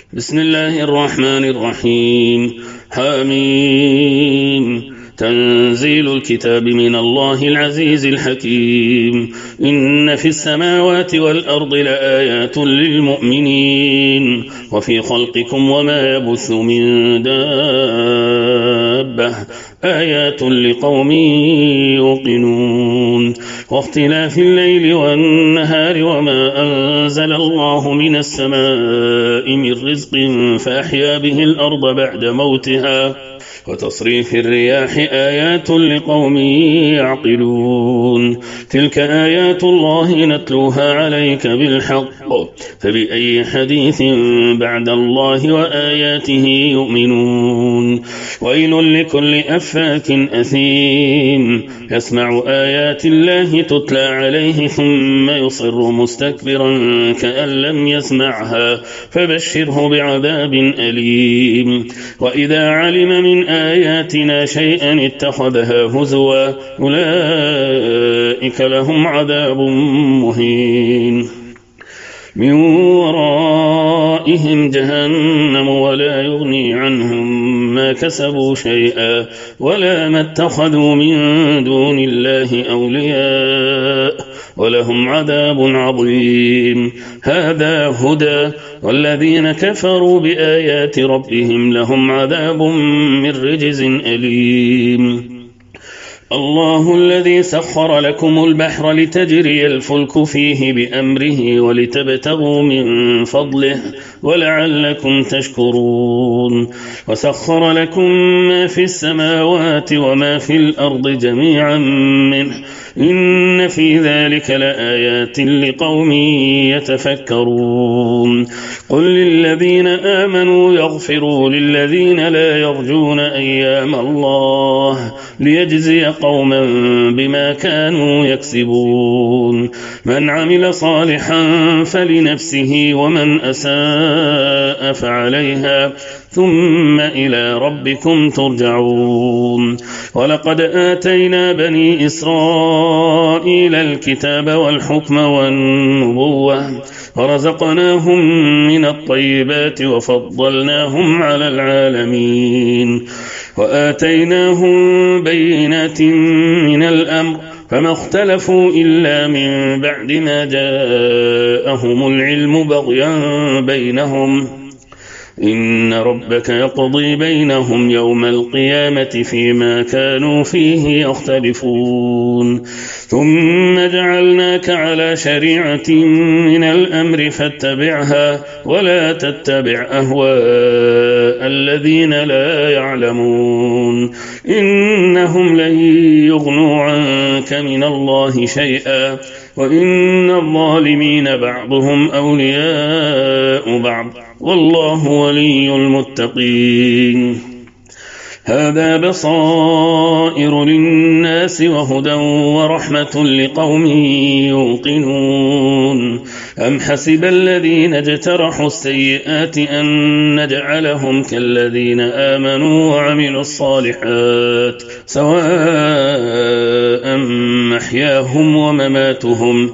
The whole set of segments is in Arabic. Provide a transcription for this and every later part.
بسم الله الرحمن الرحيم. حميم. تنزيل الكتاب من الله العزيز الحكيم. إن في السماوات والأرض لآيات للمؤمنين وفي خلقكم وما يبث من دابة آيات لقوم يوقنون. واختلاف الليل والنهار وما أنزل الله من السماء من رزق فأحيا به الأرض بعد موتها وتصريف الرياح آيات لقوم يعقلون. تلك آيات الله نتلوها عليك بالحق فبأي حديث بعد الله وآياته يؤمنون. ويل لكل أفاك أثيم يسمع آيات الله تتلى عليه ثم يصر مستكبرا كأن لم يسمعها فبشره بعذاب أليم. وإذا علم من آياتنا شيئا اتخذها هزوا أولئك لهم عذاب مهين. من ورائهم جهنم ولا يغني عنهم ما كسبوا شيئا ولا ما اتخذوا من دون الله أولياء ولهم عذاب عظيم. هذا هدى والذين كفروا بآيات ربهم لهم عذاب من رجز أليم. الله الذي سخر لكم البحر لتجري الفلك فيه بأمره ولتبتغوا من فضله ولعلكم تشكرون. وسخر لكم ما في السماوات وما في الأرض جميعا منه إن في ذلك لآيات لقوم يتفكرون. قل للذين آمنوا يغفروا للذين لا يرجون أيام الله ليجزي قوما بما كانوا يكسبون. من عمل صالحا فلنفسه ومن أساء فعليها ثم إلى ربكم ترجعون. ولقد آتينا بني إسرائيل الكتاب والحكم والنبوة ورزقناهم من الطيبات وفضلناهم على العالمين وآتيناهم بينات من الأمر فما اختلفوا إلا من بعد ما جاءهم العلم بغيا بينهم إن ربك يقضي بينهم يوم القيامة فيما كانوا فيه يختلفون. ثم جعلناك على شريعة من الأمر فاتبعها ولا تتبع أهواء الذين لا يعلمون إنهم لن يغنوا عنك من الله شيئا وإن الظالمين بعضهم أولياء بعض والله ولي المتقين. هذا بصائر للناس وهدى ورحمة لقوم يوقنون. أم حسب الذين اجترحوا السيئات أن نجعلهم كالذين آمنوا وعملوا الصالحات سواء محياهم ومماتهم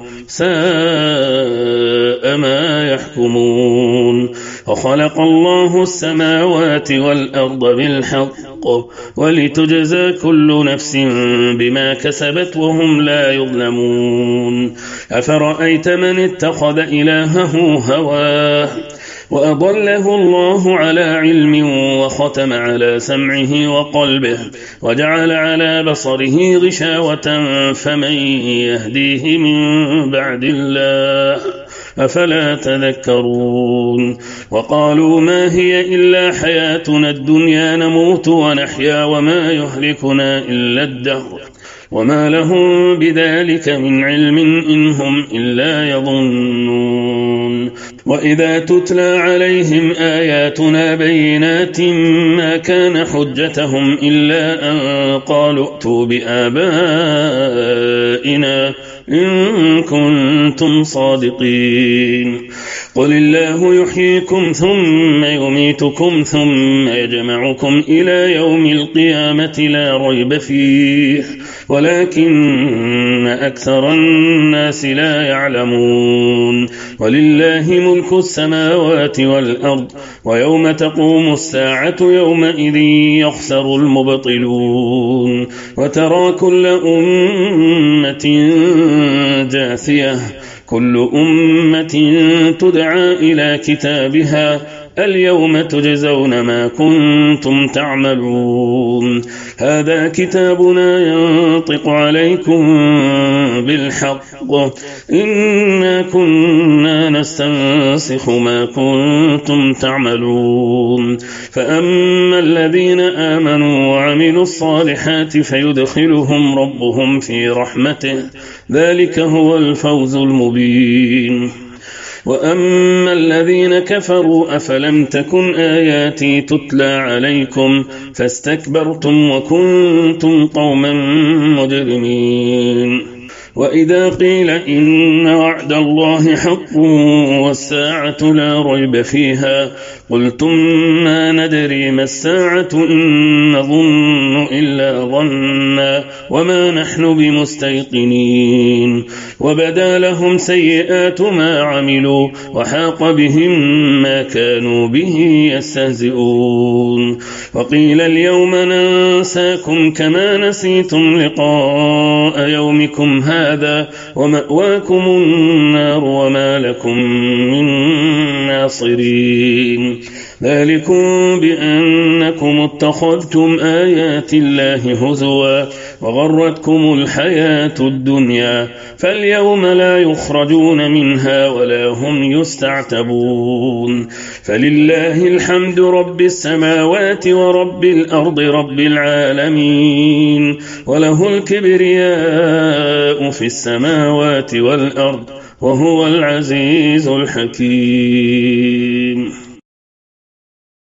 ساء ما يحكمون. وخلق الله السماوات والأرض بالحق ولتجزى كل نفس بما كسبت وهم لا يظلمون. أفرأيت من اتخذ إلهه هواه وأضله الله على علم وختم على سمعه وقلبه وجعل على بصره غشاوة فمن يهديه من بعد الله أفلا تذكرون. وقالوا ما هي إلا حياتنا الدنيا نموت ونحيا وما يهلكنا إلا الدهر وما لهم بذلك من علم إن هم إلا يظنون. وإذا تتلى عليهم آياتنا بينات ما كان حجتهم إلا أن قالوا ائتوا بآبائنا إن كنتم صادقين. قل الله يحييكم ثم يميتكم ثم يجمعكم إلى يوم القيامة لا ريب فيه ولكن أكثر الناس لا يعلمون. ولله ملك السماوات والأرض ويوم تقوم الساعة يومئذ يخسر المبطلون. وترى كل أمة جاثية كل أمة تدعى إلى كتابها اليوم تجزون ما كنتم تعملون. هذا كتابنا ينطق عليكم بالحق إنا كنا نستنسخ ما كنتم تعملون. فأما الذين آمنوا وعملوا الصالحات فيدخلهم ربهم في رحمته ذلك هو الفوز المبين. وأما الذين كفروا أفلم تكن آياتي تتلى عليكم فاستكبرتم وكنتم قوما مجرمين. وإذا قيل إن وعد الله حق والساعة لا ريب فيها قلتم ما ندري ما الساعة إن نظن إلا ظنا وما نحن بمستيقنين. وبدا لهم سيئات ما عملوا وحاق بهم ما كانوا به يستهزئون. وقيل اليوم ننساكم كما نسيتم لقاء يومكم هذا ومأواكم النار وما لكم من ناصرين. ذلكم بأنكم اتخذتم آيات الله هزوا وغرتكم الحياة الدنيا فاليوم لا يخرجون منها ولا هم يستعتبون. فلله الحمد رب السماوات ورب الأرض رب العالمين وله الكبرياء في السماوات والأرض وهو العزيز الحكيم.